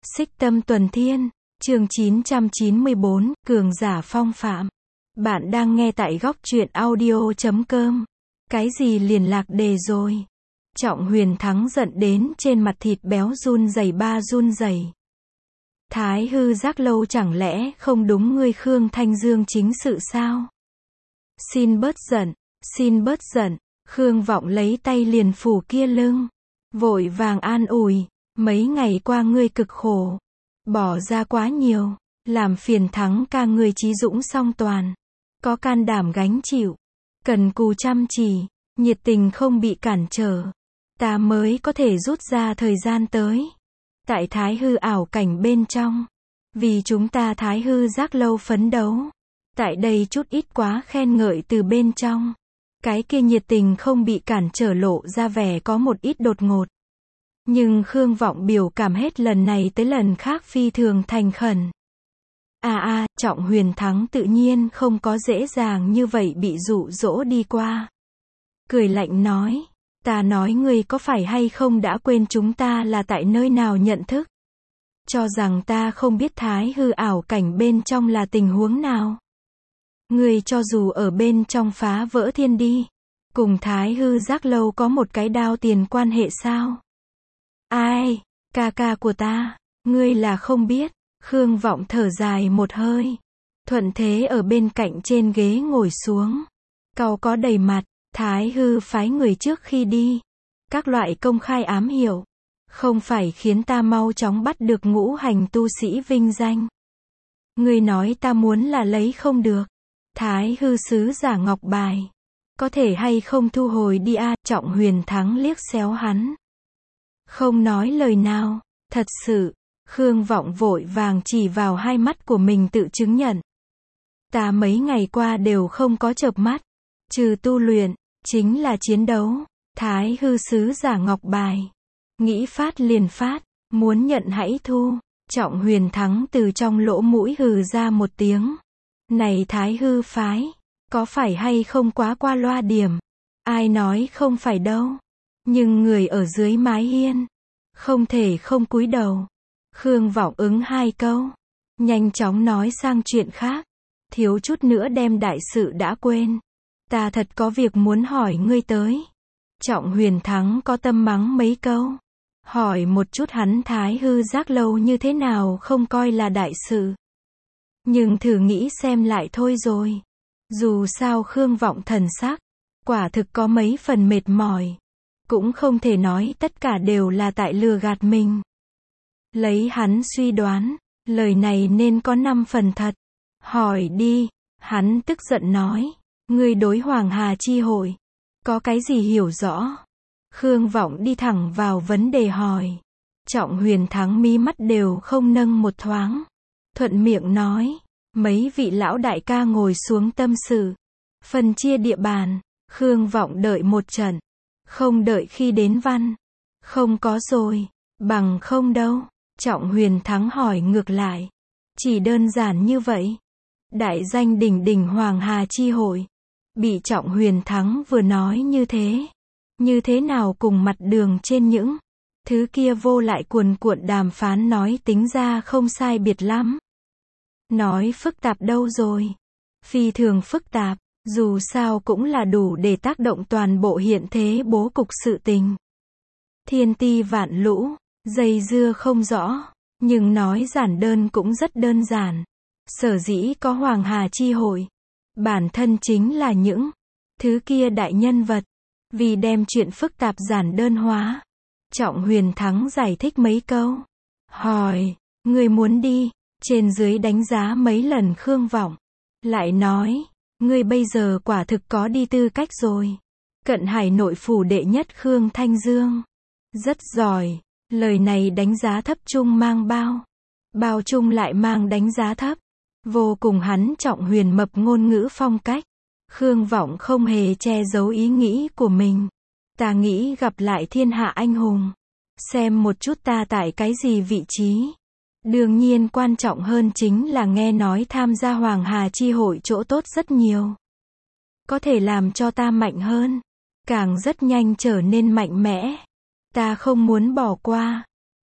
Xích Tâm Tuần Thiên, chương 994, Cường giả phong phạm. Bạn đang nghe tại góc truyện audio.com. Cái gì liền lạc đề rồi? Trọng Huyền Thắng giận đến trên mặt thịt béo run rẩy. Thái hư giác lâu chẳng lẽ không đúng ngươi Khương Thanh Dương chính sự sao? Xin bớt giận, Khương Vọng lấy tay liền phủ kia lưng. Vội vàng an ủi, mấy ngày qua ngươi cực khổ. Bỏ ra quá nhiều, làm phiền Thắng ca ngươi trí dũng song toàn. Có can đảm gánh chịu, cần cù chăm chỉ, nhiệt tình không bị cản trở. Ta mới có thể rút ra thời gian tới. Tại Thái hư ảo cảnh bên trong. Vì chúng ta Thái hư giác lâu phấn đấu. Tại đây chút ít quá khen ngợi từ bên trong. Cái kia nhiệt tình không bị cản trở lộ ra vẻ có một ít đột ngột. Nhưng Khương Vọng biểu cảm hết lần này tới lần khác phi thường thành khẩn. Trọng Huyền Thắng tự nhiên không có dễ dàng như vậy bị dụ dỗ đi qua. Cười lạnh nói, ta nói ngươi có phải hay không đã quên chúng ta là tại nơi nào nhận thức? Cho rằng ta không biết Thái hư ảo cảnh bên trong là tình huống nào? Ngươi cho dù ở bên trong phá vỡ thiên đi, cùng Thái hư giác lâu có một cái đao tiền quan hệ sao? Ai, ca của ta, ngươi là không biết. Khương Vọng thở dài một hơi, thuận thế ở bên cạnh trên ghế ngồi xuống. Cau có đầy mặt, Thái hư phái người trước khi đi. Các loại công khai ám hiệu, không phải khiến ta mau chóng bắt được ngũ hành tu sĩ vinh danh. Ngươi nói ta muốn là lấy không được. Thái hư sứ giả ngọc bài, có thể hay không thu hồi đi a? Trọng Huyền Thắng liếc xéo hắn. Không nói lời nào, thật sự. Khương Vọng vội vàng chỉ vào hai mắt của mình tự chứng nhận. Ta mấy ngày qua đều không có chợp mắt. Trừ tu luyện, chính là chiến đấu. Thái hư sứ giả ngọc bài. Nghĩ phát liền phát, muốn nhận hãy thu. Trọng Huyền Thắng từ trong lỗ mũi hừ ra một tiếng. Này Thái hư phái, có phải hay không quá qua loa điểm? Ai nói không phải đâu. Nhưng người ở dưới mái hiên, không thể không cúi đầu. Khương Vọng ứng hai câu, nhanh chóng nói sang chuyện khác, thiếu chút nữa đem đại sự đã quên. Ta thật có việc muốn hỏi ngươi tới. Trọng Huyền Thắng có tâm mắng mấy câu, hỏi một chút hắn Thái hư giác lâu như thế nào không coi là đại sự. Nhưng thử nghĩ xem lại thôi rồi. Dù sao Khương Vọng thần sắc, quả thực có mấy phần mệt mỏi. Cũng không thể nói tất cả đều là tại lừa gạt mình. Lấy hắn suy đoán, lời này nên có 5 phần thật. Hỏi đi, hắn tức giận nói, ngươi đối Hoàng Hà chi hội, có cái gì hiểu rõ? Khương Vọng đi thẳng vào vấn đề hỏi. Trọng Huyền Thắng mí mắt đều không nâng một thoáng. Thuận miệng nói, mấy vị lão đại ca ngồi xuống tâm sự. Phân chia địa bàn, Khương Vọng đợi một trận. Không đợi khi đến văn. Không có rồi, bằng không đâu. Trọng Huyền Thắng hỏi ngược lại. Chỉ đơn giản như vậy. Đại danh đỉnh đỉnh Hoàng Hà chi hội. Bị Trọng Huyền Thắng vừa nói như thế. Như thế nào cùng mặt đường trên những thứ kia vô lại cuồn cuộn đàm phán nói tính ra không sai biệt lắm. Nói phức tạp đâu rồi. Phi thường phức tạp. Dù sao cũng là đủ để tác động toàn bộ hiện thế bố cục sự tình. Thiên ti vạn lũ, dây dưa không rõ, nhưng nói giản đơn cũng rất đơn giản. Sở dĩ có Hoàng Hà chi hội, bản thân chính là những thứ kia đại nhân vật, vì đem chuyện phức tạp giản đơn hóa. Trọng Huyền Thắng giải thích mấy câu, hỏi, ngươi muốn đi, trên dưới đánh giá mấy lần Khương Vọng, lại nói, ngươi bây giờ quả thực có đi tư cách rồi. Cận Hải nội phủ đệ nhất Khương Thanh Dương, rất giỏi. Lời này đánh giá thấp chung mang bao chung lại mang đánh giá thấp. Vô cùng hắn Trọng Huyền mập ngôn ngữ phong cách. Khương Vọng không hề che giấu ý nghĩ của mình. Ta nghĩ gặp lại thiên hạ anh hùng. Xem một chút ta tại cái gì vị trí. Đương nhiên quan trọng hơn chính là nghe nói tham gia Hoàng Hà chi hội chỗ tốt rất nhiều. Có thể làm cho ta mạnh hơn. Càng rất nhanh trở nên mạnh mẽ. Ta không muốn bỏ qua.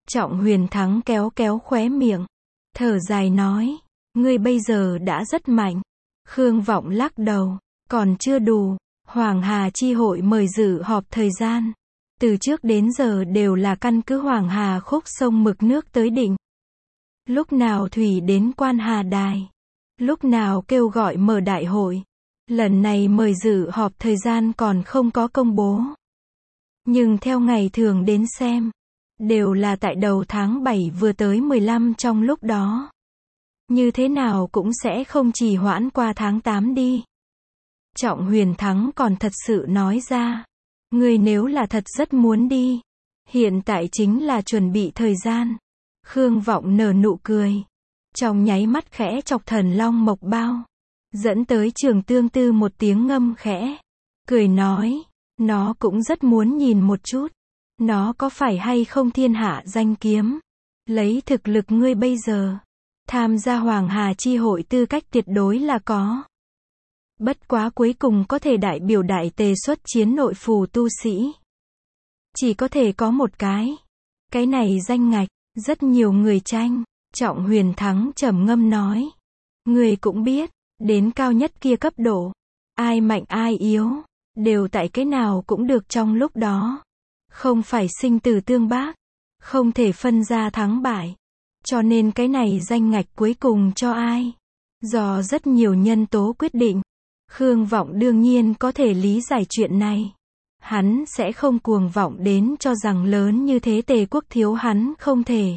Trọng Huyền Thắng kéo kéo khóe miệng, thở dài nói, ngươi bây giờ đã rất mạnh. Khương Vọng lắc đầu, còn chưa đủ. Hoàng Hà chi hội mời dự họp thời gian. Từ trước đến giờ đều là căn cứ Hoàng Hà khúc sông mực nước tới định. Lúc nào thủy đến quan Hà Đài, lúc nào kêu gọi mở đại hội. Lần này mời dự họp thời gian còn không có công bố. Nhưng theo ngày thường đến xem, đều là tại đầu tháng 7 vừa tới 15 trong lúc đó. Như thế nào cũng sẽ không trì hoãn qua tháng 8 đi. Trọng Huyền Thắng còn thật sự nói ra, ngươi nếu là thật rất muốn đi, hiện tại chính là chuẩn bị thời gian. Khương Vọng nở nụ cười, trong nháy mắt khẽ chọc Thần Long Mộc Bao, dẫn tới Trường Tương Tư một tiếng ngâm khẽ, cười nói, nó cũng rất muốn nhìn một chút, nó có phải hay không thiên hạ danh kiếm. Lấy thực lực ngươi bây giờ, tham gia Hoàng Hà chi hội tư cách tuyệt đối là có. Bất quá cuối cùng có thể đại biểu đại tề xuất chiến nội phù tu sĩ. Chỉ có thể có một cái. Cái này danh ngạch, rất nhiều người tranh. Trọng Huyền Thắng trầm ngâm nói. Người cũng biết, đến cao nhất kia cấp độ. Ai mạnh ai yếu, đều tại cái nào cũng được trong lúc đó. Không phải sinh tử tương bác. Không thể phân ra thắng bại. Cho nên cái này danh ngạch cuối cùng cho ai? Do rất nhiều nhân tố quyết định. Khương Vọng đương nhiên có thể lý giải chuyện này. Hắn sẽ không cuồng vọng đến cho rằng lớn như thế Tề quốc thiếu hắn không thể.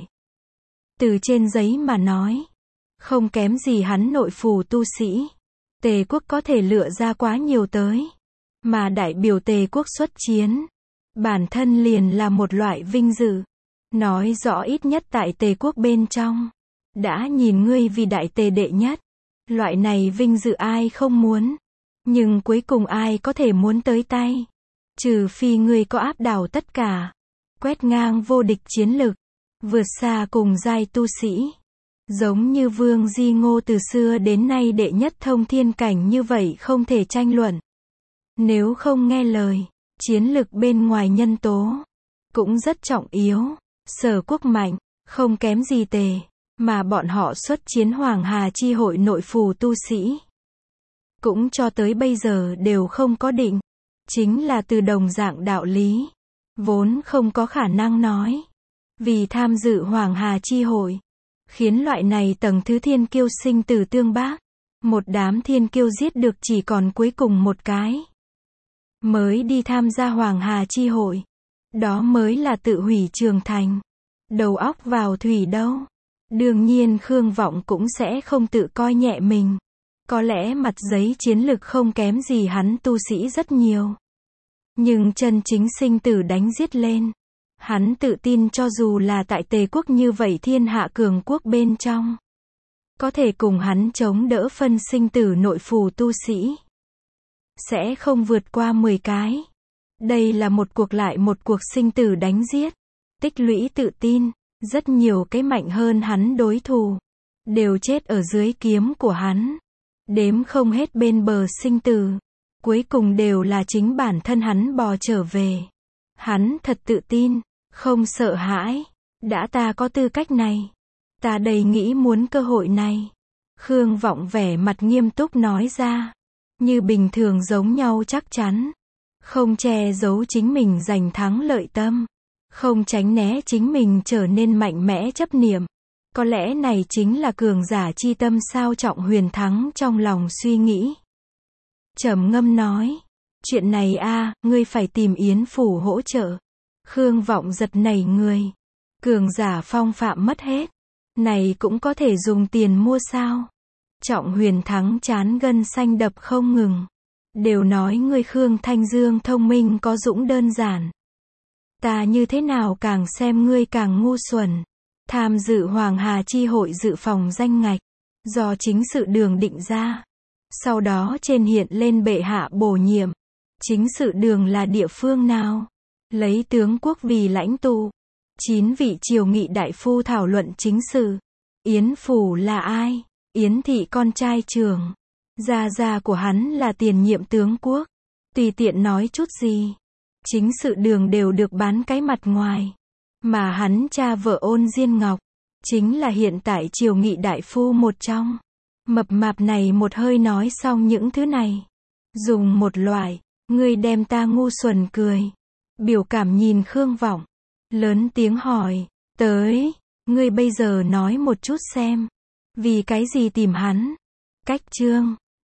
Từ trên giấy mà nói, không kém gì hắn nội phù tu sĩ. Tề quốc có thể lựa ra quá nhiều tới. Mà đại biểu Tề quốc xuất chiến, bản thân liền là một loại vinh dự. Nói rõ ít nhất tại Tề quốc bên trong, đã nhìn ngươi vì đại tề đệ nhất. Loại này vinh dự ai không muốn. Nhưng cuối cùng ai có thể muốn tới tay. Trừ phi ngươi có áp đảo tất cả. Quét ngang vô địch chiến lực. Vượt xa cùng giai tu sĩ. Giống như Vương Di Ngô từ xưa đến nay đệ nhất thông thiên cảnh như vậy không thể tranh luận. Nếu không nghe lời, chiến lực bên ngoài nhân tố cũng rất trọng yếu. Sở quốc mạnh, không kém gì Tề, mà bọn họ xuất chiến Hoàng Hà chi hội nội phù tu sĩ. Cũng cho tới bây giờ đều không có định. Chính là từ đồng dạng đạo lý. Vốn không có khả năng nói. Vì tham dự Hoàng Hà chi hội. Khiến loại này tầng thứ thiên kiêu sinh tử tương bác. Một đám thiên kiêu giết được chỉ còn cuối cùng một cái. Mới đi tham gia Hoàng Hà chi hội. Đó mới là tự hủy trường thành. Đầu óc vào thủy đâu. Đương nhiên Khương Vọng cũng sẽ không tự coi nhẹ mình. Có lẽ mặt giấy chiến lực không kém gì hắn tu sĩ rất nhiều. Nhưng chân chính sinh tử đánh giết lên. Hắn tự tin cho dù là tại Tề quốc như vậy thiên hạ cường quốc bên trong. Có thể cùng hắn chống đỡ phân sinh tử nội phù tu sĩ. Sẽ không vượt qua 10 cái. Đây là một cuộc lại một cuộc sinh tử đánh giết. Tích lũy tự tin. Rất nhiều cái mạnh hơn hắn đối thủ. Đều chết ở dưới kiếm của hắn. Đếm không hết bên bờ sinh tử. Cuối cùng đều là chính bản thân hắn bò trở về. Hắn thật tự tin, không sợ hãi. Đã ta có tư cách này. Ta đầy nghĩ muốn cơ hội này. Khương Vọng vẻ mặt nghiêm túc nói ra. Như bình thường giống nhau chắc chắn. Không che giấu chính mình giành thắng lợi tâm. Không tránh né chính mình trở nên mạnh mẽ chấp niệm. Có lẽ này chính là cường giả chi tâm sao Trọng Huyền Thắng trong lòng suy nghĩ. Trầm ngâm nói. Chuyện này ngươi phải tìm Yến Phủ hỗ trợ. Khương Vọng giật nảy người. Cường giả phong phạm mất hết. Này cũng có thể dùng tiền mua sao? Trọng Huyền Thắng chán gân xanh đập không ngừng. Đều nói ngươi Khương Thanh Dương thông minh có dũng đơn giản. Ta như thế nào càng xem ngươi càng ngu xuẩn. Tham dự Hoàng Hà chi hội dự phòng danh ngạch. Do chính sự đường định ra. Sau đó trên hiện lên bệ hạ bổ nhiệm. Chính sự đường là địa phương nào? Lấy tướng quốc vì lãnh tụ. 9 vị triều nghị đại phu thảo luận chính sự. Yến Phủ là ai? Yến thị con trai trưởng. Gia gia của hắn là tiền nhiệm tướng quốc. Tùy tiện nói chút gì. Chính sự đường đều được bán cái mặt ngoài. Mà hắn cha vợ Ôn Diên Ngọc, chính là hiện tại Triều Nghị đại phu một trong. Mập mạp này một hơi nói xong những thứ này. Dùng một loại, ngươi đem ta ngu xuẩn cười. Biểu cảm nhìn Khương Vọng. Lớn tiếng hỏi, tới, ngươi bây giờ nói một chút xem. Vì cái gì tìm hắn? Cách chương